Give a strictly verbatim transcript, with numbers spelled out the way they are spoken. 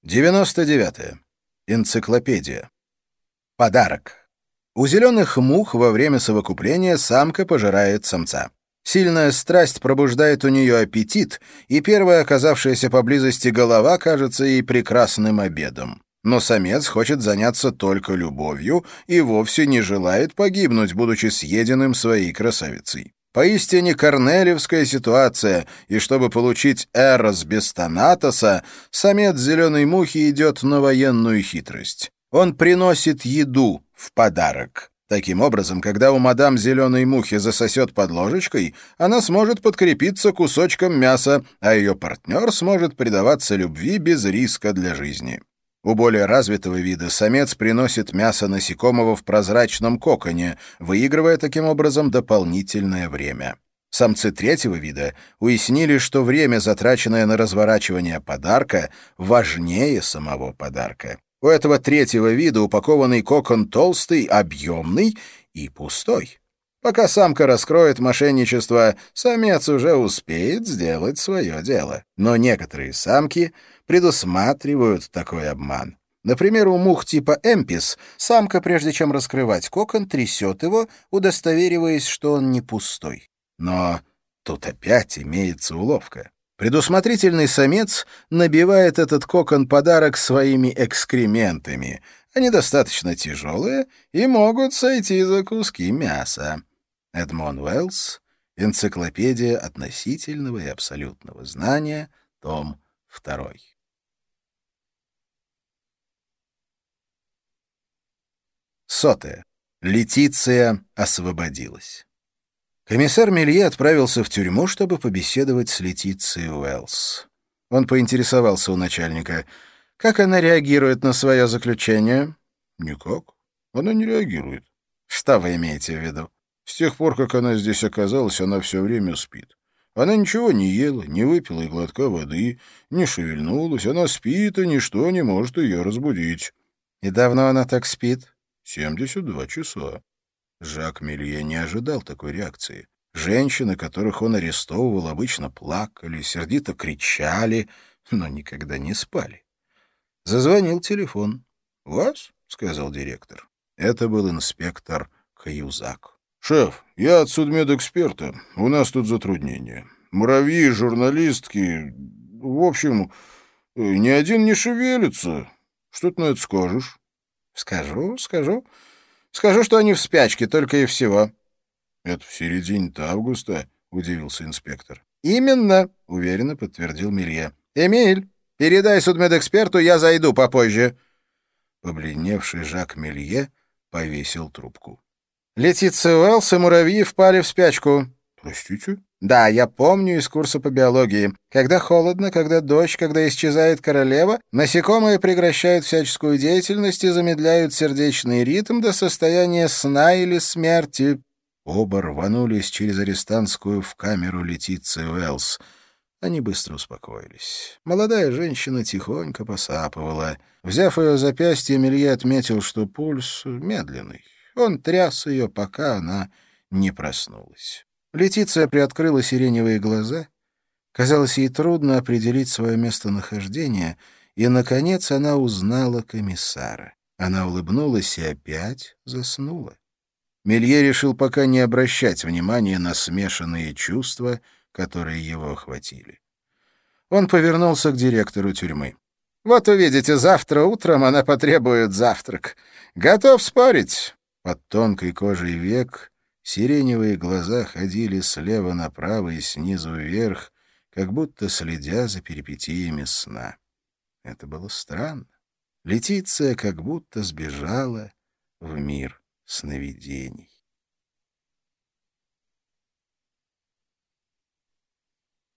девяносто девятое. Энциклопедия. Подарок. У зеленых мух во время совокупления самка пожирает самца. Сильная страсть пробуждает у нее аппетит, и первая оказавшаяся поблизости голова кажется ей прекрасным обедом. Но самец хочет заняться только любовью и вовсе не желает погибнуть, будучи съеденным своей красавицей. Поистине корнелевская ситуация, и чтобы получить эрос без танатоса, самец зеленой мухи идет на военную хитрость. Он приносит еду в подарок. Таким образом, когда у мадам зеленой мухи засосет под ложечкой, она сможет подкрепиться кусочком мяса, а ее партнер сможет предаваться любви без риска для жизни. У более развитого вида самец приносит мясо насекомого в прозрачном коконе, выигрывая таким образом дополнительное время. Самцы третьего вида уяснили, что время, затраченное на разворачивание подарка, важнее самого подарка. У этого третьего вида упакованный кокон толстый, объемный и пустой. Пока самка раскроет мошенничество, самец уже успеет сделать свое дело. Но некоторые самки предусматривают такой обман. Например, у мух типа эмпис самка, прежде чем раскрывать кокон, трясет его, удостовериваясь, что он не пустой. Но тут опять имеется уловка. Предусмотрительный самец набивает этот кокон подарок своими экскрементами. Они достаточно тяжелые и могут сойти за куски мяса. Эдмон Уэллс, «Энциклопедия относительного и абсолютного знания», том второй. Сотое. Летиция освободилась. Комиссар Мелье отправился в тюрьму, чтобы побеседовать с Летицией Уэллс. Он поинтересовался у начальника, как она реагирует на свое заключение. «Никак. Она не реагирует». «Что вы имеете в виду?» «С тех пор, как она здесь оказалась, она все время спит. Она ничего не ела, не выпила и глотка воды, не шевельнулась. Она спит, и ничто не может ее разбудить». «И давно она так спит?» «семьдесят два часа». Жак Мелье не ожидал такой реакции. Женщины, которых он арестовывал, обычно плакали, сердито кричали, но никогда не спали. Зазвонил телефон. «Вас?» — сказал директор. Это был инспектор Каюзак. «Шеф, я от судмедэксперта. У нас тут затруднения. Муравьи, журналистки... В общем, ни один не шевелится. Что ты на это скажешь?» «Скажу, скажу. Скажу, что они в спячке, только и всего». «Это в середине-то августа?» — удивился инспектор. «Именно», — уверенно подтвердил Мелье. «Эмиль, передай судмедэксперту, я зайду попозже». Побледневший Жак Мелье повесил трубку. «Летиция Уэллс и муравьи впали в спячку». «Простите?» «Да, я помню из курса по биологии. Когда холодно, когда дождь, когда исчезает королева, насекомые прекращают всяческую деятельность и замедляют сердечный ритм до состояния сна или смерти». Оба рванулись через арестантскую в камеру Летиции Уэллс. Они быстро успокоились. Молодая женщина тихонько посапывала. Взяв ее запястье, Мелье отметил, что пульс медленный. Он тряс ее, пока она не проснулась. Летиция приоткрыла сиреневые глаза. Казалось, ей трудно определить свое местонахождение, и, наконец, она узнала комиссара. Она улыбнулась и опять заснула. Мелье решил пока не обращать внимания на смешанные чувства, которые его охватили. Он повернулся к директору тюрьмы. «Вот увидите, завтра утром она потребует завтрак. Готов спорить?» Под тонкой кожей век сиреневые глаза ходили слева направо и снизу вверх, как будто следя за перипетиями сна. Это было странно. Летиция как будто сбежала в мир сновидений.